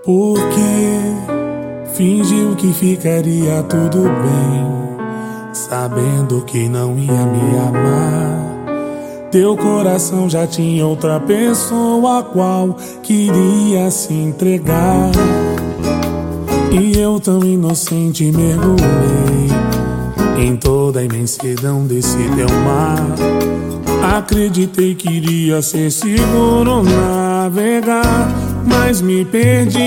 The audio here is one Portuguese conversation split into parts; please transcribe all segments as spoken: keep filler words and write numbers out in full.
Porque fingiu que ficaria tudo bem, sabendo que não ia me amar. Teu coração já tinha outra pessoa a qual queria se entregar. E eu, tão inocente, mergulhei em toda a imensidão desse teu mar. Acreditei que iria ser seguro navegar, mas me perdi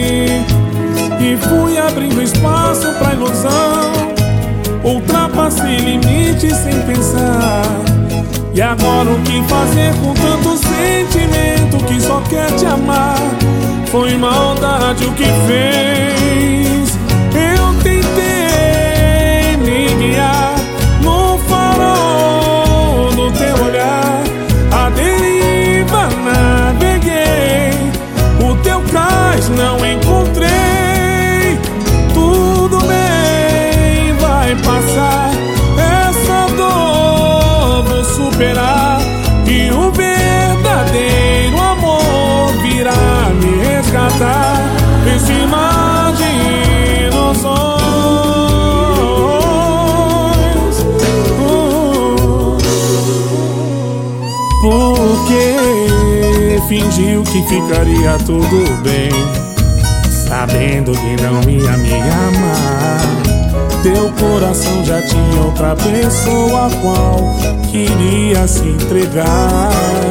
e fui abrindo espaço pra ilusão. Ultrapassei limites sem pensar. E agora o que fazer com tanto sentimento que só quer te amar? Foi maldade o que fez. Eu tentei me guiar no farol do teu olhar. A deriva naveguei, o teu cais não encontrei. Tudo bem, vai passar, essa dor vou superar. E o verdadeiro amor virá me resgatar nesse mar de ilusões. uh, Porque fingiu que ficaria tudo bem, sabendo que não ia me amar. Teu coração já tinha outra pessoa a qual queria se entregar.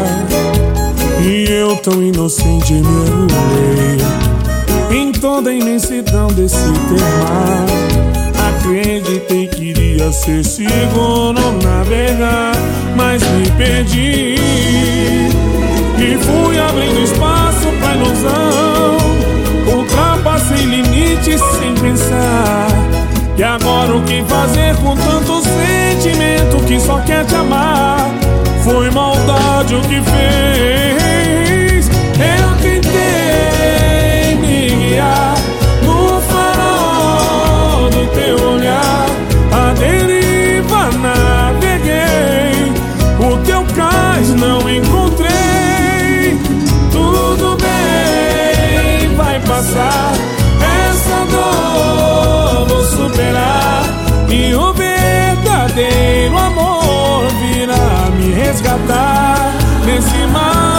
E eu, tão inocente, mergulhei em toda a imensidão desse teu mar. Acreditei que iria ser seguro navegar, mas me perdi e fui abrindo espaço pra ilusão. Ultrapassei limites sem pensar. E agora o que fazer com tanto sentimento que só quer te amar? Foi maldade o que fez. Eu tentei me guiar no farol do teu olhar. A deriva naveguei, o teu cais não encontrei. Tudo bem, vai passar, essa dor vou superar. E o verdadeiro amor virá me resgatar nesse mar